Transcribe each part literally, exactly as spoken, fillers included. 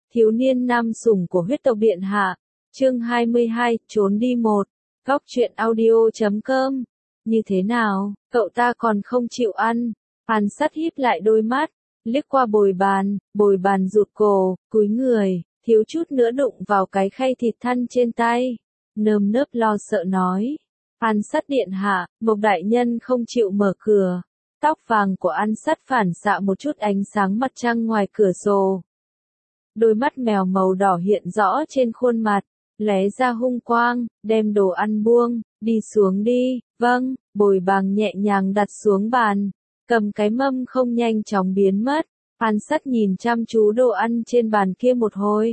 thiếu niên nam sủng của huyết tộc điện hạ. Chương hai mươi hai, trốn đi một. Góc truyện audio chấm com. Như thế nào, cậu ta còn không chịu ăn? Hàn Sắt híp lại đôi mắt, liếc qua bồi bàn, bồi bàn rụt cổ, cúi người, thiếu chút nữa đụng vào cái khay thịt thăn trên tay. Nơm nớp lo sợ nói. Hàn Sắt điện hạ, Mộc đại nhân không chịu mở cửa. Tóc vàng của An Sắt phản xạ một chút ánh sáng mặt trăng ngoài cửa sổ. Đôi mắt mèo màu đỏ hiện rõ trên khuôn mặt, lóe ra hung quang, đem đồ ăn buông, đi xuống đi. Vâng, bồi bàn nhẹ nhàng đặt xuống bàn, cầm cái mâm không nhanh chóng biến mất. An Sắt nhìn chăm chú đồ ăn trên bàn kia một hồi.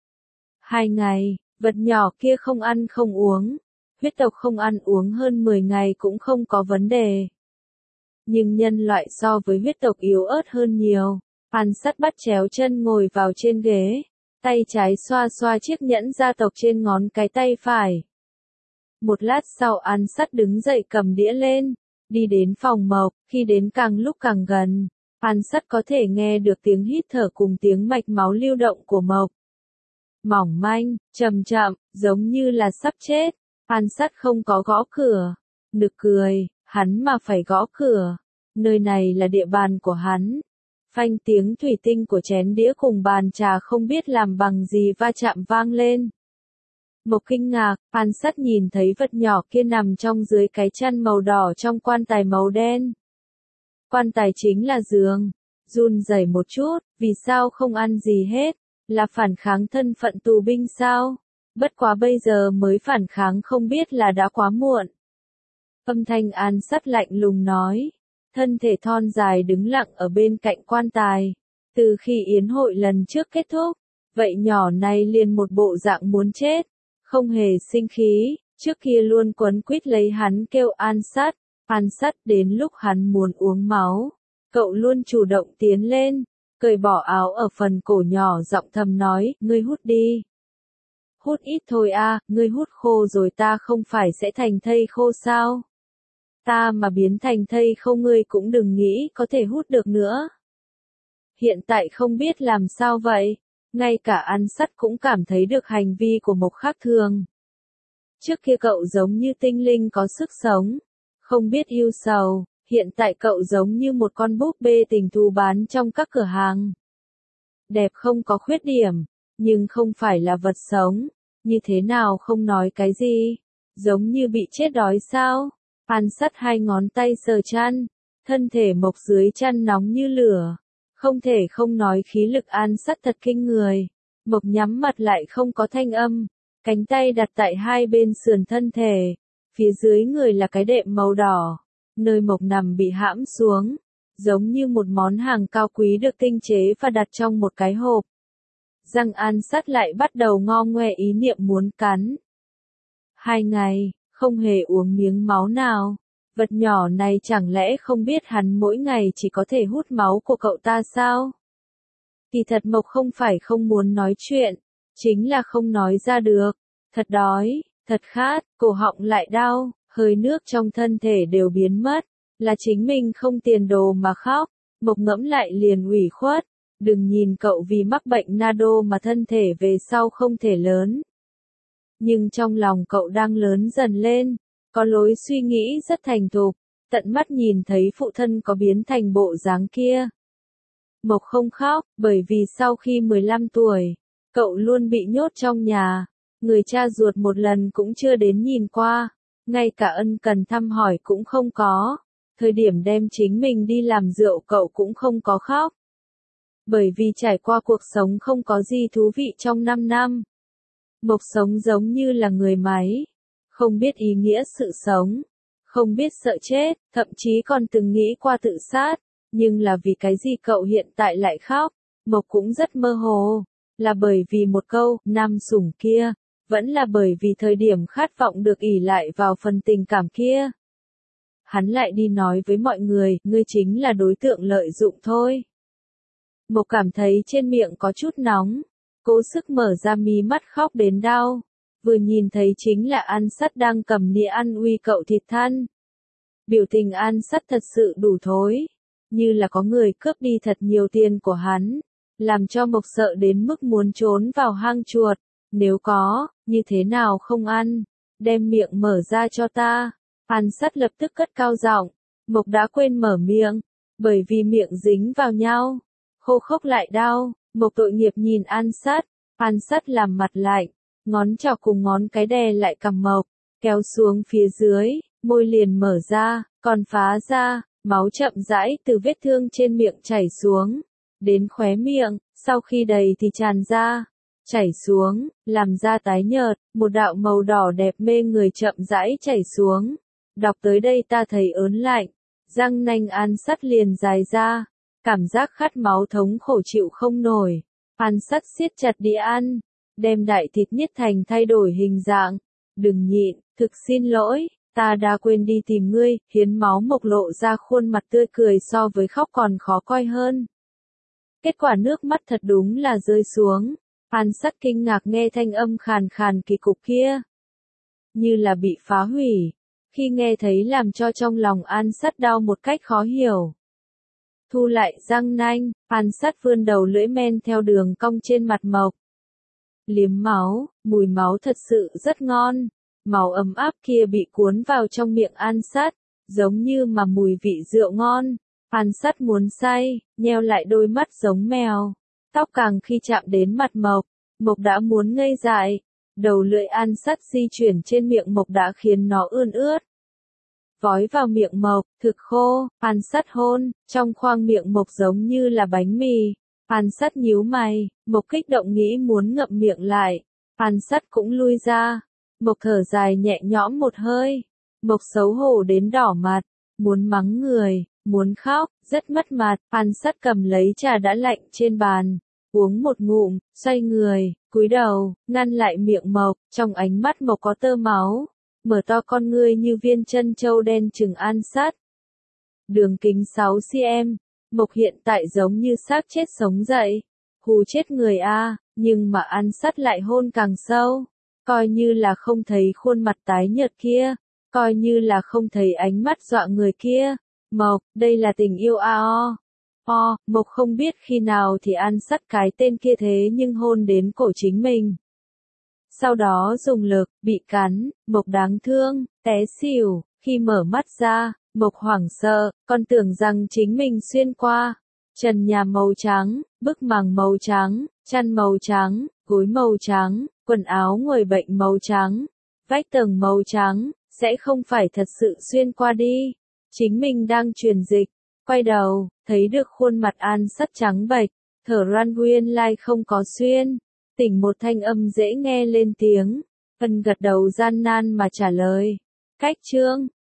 Hai ngày, vật nhỏ kia không ăn không uống. Huyết tộc không ăn uống hơn mười ngày cũng không có vấn đề. Nhưng nhân loại so với huyết tộc yếu ớt hơn nhiều. Hàn Sắt bắt chéo chân ngồi vào trên ghế, tay trái xoa xoa chiếc nhẫn gia tộc trên ngón cái tay phải. Một lát sau Hàn Sắt đứng dậy cầm đĩa lên, đi đến phòng Mộc. Khi đến càng lúc càng gần, Hàn Sắt có thể nghe được tiếng hít thở cùng tiếng mạch máu lưu động của Mộc. Mỏng manh, chậm chậm, giống như là sắp chết. Hàn Sắt không có gõ cửa. Nực cười, hắn mà phải gõ cửa. Nơi này là địa bàn của hắn. Phanh tiếng thủy tinh của chén đĩa cùng bàn trà không biết làm bằng gì va chạm vang lên. Mộc kinh ngạc, Hàn Sắt nhìn thấy vật nhỏ kia nằm trong dưới cái chăn màu đỏ trong quan tài màu đen. Quan tài chính là giường. Run rẩy một chút, vì sao không ăn gì hết? Là phản kháng thân phận tù binh sao? Bất quá bây giờ mới phản kháng không biết là đã quá muộn. Âm thanh Hàn Sắt lạnh lùng nói. Thân thể thon dài đứng lặng ở bên cạnh quan tài. Từ khi yến hội lần trước kết thúc, vậy nhỏ này liền một bộ dạng muốn chết. Không hề sinh khí, trước kia luôn quấn quýt lấy hắn kêu Hàn Sắt. Hàn Sắt đến lúc hắn muốn uống máu, cậu luôn chủ động tiến lên, cởi bỏ áo ở phần cổ nhỏ giọng thầm nói, ngươi hút đi. Hút ít thôi a, ngươi hút khô rồi ta không phải sẽ thành thây khô sao? Ta mà biến thành thây khô ngươi cũng đừng nghĩ có thể hút được nữa. Hiện tại không biết làm sao vậy, ngay cả Hàn Sắt cũng cảm thấy được hành vi của Mộc khác thường. Trước kia cậu giống như tinh linh có sức sống, không biết yêu sầu, hiện tại cậu giống như một con búp bê tình thú bán trong các cửa hàng. Đẹp không có khuyết điểm, nhưng không phải là vật sống, như thế nào không nói cái gì, giống như bị chết đói sao? Hàn Sắt hai ngón tay sờ chăn, thân thể Mộc dưới chăn nóng như lửa, không thể không nói khí lực Hàn Sắt thật kinh người. Mộc nhắm mặt lại không có thanh âm, cánh tay đặt tại hai bên sườn thân thể, phía dưới người là cái đệm màu đỏ, nơi Mộc nằm bị hãm xuống, giống như một món hàng cao quý được tinh chế và đặt trong một cái hộp. Răng Hàn Sắt lại bắt đầu ngo ngoe ý niệm muốn cắn. Hai ngày, không hề uống miếng máu nào. Vật nhỏ này chẳng lẽ không biết hắn mỗi ngày chỉ có thể hút máu của cậu ta sao? Kỳ thật Mộc không phải không muốn nói chuyện, chính là không nói ra được. Thật đói, thật khát, cổ họng lại đau, hơi nước trong thân thể đều biến mất, là chính mình không tiền đồ mà khóc. Mộc ngẫm lại liền ủy khuất, đừng nhìn cậu vì mắc bệnh nado mà thân thể về sau không thể lớn. Nhưng trong lòng cậu đang lớn dần lên, có lối suy nghĩ rất thành thục, tận mắt nhìn thấy phụ thân có biến thành bộ dáng kia. Mộc không khóc, bởi vì sau khi mười lăm tuổi, cậu luôn bị nhốt trong nhà, người cha ruột một lần cũng chưa đến nhìn qua, ngay cả ân cần thăm hỏi cũng không có, thời điểm đem chính mình đi làm rượu cậu cũng không có khóc. Bởi vì trải qua cuộc sống không có gì thú vị trong năm năm. Mộc sống giống như là người máy, không biết ý nghĩa sự sống, không biết sợ chết, thậm chí còn từng nghĩ qua tự sát, nhưng là vì cái gì cậu hiện tại lại khóc, Mộc cũng rất mơ hồ, là bởi vì một câu, nam sủng kia, vẫn là bởi vì thời điểm khát vọng được ỷ lại vào phần tình cảm kia. Hắn lại đi nói với mọi người, ngươi chính là đối tượng lợi dụng thôi. Mộc cảm thấy trên miệng có chút nóng, cố sức mở ra mí mắt khóc đến đau, vừa nhìn thấy chính là Hàn Sắt đang cầm nĩa ăn uy cậu thịt than. Biểu tình Hàn Sắt thật sự đủ thối, như là có người cướp đi thật nhiều tiền của hắn, làm cho Mộc sợ đến mức muốn trốn vào hang chuột. Nếu có, như thế nào không ăn, đem miệng mở ra cho ta. An Sắt lập tức cất cao giọng, Mộc đã quên mở miệng, bởi vì miệng dính vào nhau, khô khốc lại đau. Mộc tội nghiệp nhìn An Sắt, An Sắt làm mặt lạnh, ngón trỏ cùng ngón cái đè lại cằm Mộc, kéo xuống phía dưới, môi liền mở ra, còn phá ra, máu chậm rãi từ vết thương trên miệng chảy xuống, đến khóe miệng, sau khi đầy thì tràn ra, chảy xuống, làm da tái nhợt, một đạo màu đỏ đẹp mê người chậm rãi chảy xuống. Đọc tới đây ta thấy ớn lạnh, răng nanh An Sắt liền dài ra, cảm giác khát máu thống khổ chịu không nổi. An Sắt siết chặt đĩa ăn, đem đại thịt niết thành thay đổi hình dạng. Đừng nhịn, thực xin lỗi, ta đã quên đi tìm ngươi. Hiến Máu Mộc lộ ra khuôn mặt tươi cười so với khóc còn khó coi hơn. Kết quả nước mắt thật đúng là rơi xuống. An Sắt kinh ngạc nghe thanh âm khàn khàn kỳ cục kia, như là bị phá hủy. Khi nghe thấy làm cho trong lòng An Sắt đau một cách khó hiểu. Thu lại răng nanh, An Sắt vươn đầu lưỡi men theo đường cong trên mặt Mộc. Liếm máu, mùi máu thật sự rất ngon. Máu ấm áp kia bị cuốn vào trong miệng An Sắt, giống như mà mùi vị rượu ngon. An Sắt muốn say, nheo lại đôi mắt giống mèo. Tóc càng khi chạm đến mặt Mộc, Mộc đã muốn ngây dại. Đầu lưỡi An Sắt di chuyển trên miệng Mộc đã khiến nó ươn ướt. Vói vào miệng Mộc, thực khô. An Sắt hôn, trong khoang miệng Mộc giống như là bánh mì. An Sắt nhíu mày, Mộc kích động nghĩ muốn ngậm miệng lại. An Sắt cũng lui ra. Mộc thở dài nhẹ nhõm một hơi. Mộc xấu hổ đến đỏ mặt, muốn mắng người, muốn khóc, rất mất mặt. An Sắt cầm lấy trà đã lạnh trên bàn, uống một ngụm, xoay người, cúi đầu, ngăn lại miệng Mộc. Trong ánh mắt Mộc có tơ máu, mở to con ngươi như viên chân châu đen chừng An Sắt. Đường kính sáu xăng-ti-mét, Mộc hiện tại giống như xác chết sống dậy, hù chết người a. Nhưng mà An Sắt lại hôn càng sâu, coi như là không thấy khuôn mặt tái nhợt kia, coi như là không thấy ánh mắt dọa người kia. Mộc, đây là tình yêu a o. O, Mộc không biết khi nào thì An Sắt cái tên kia thế nhưng hôn đến cổ chính mình. Sau đó dùng lực, bị cắn, Mộc đáng thương, té xỉu. Khi mở mắt ra, Mộc hoảng sợ, còn tưởng rằng chính mình xuyên qua. Trần nhà màu trắng, bức màng màu trắng, chăn màu trắng, gối màu trắng, quần áo người bệnh màu trắng, vách tường màu trắng, sẽ không phải thật sự xuyên qua đi. Chính mình đang truyền dịch, quay đầu, thấy được khuôn mặt An Sắt trắng bệch, thở ran nguyên lai không có xuyên. Tỉnh một thanh âm dễ nghe lên tiếng, Ân gật đầu gian nan mà trả lời. Cách chương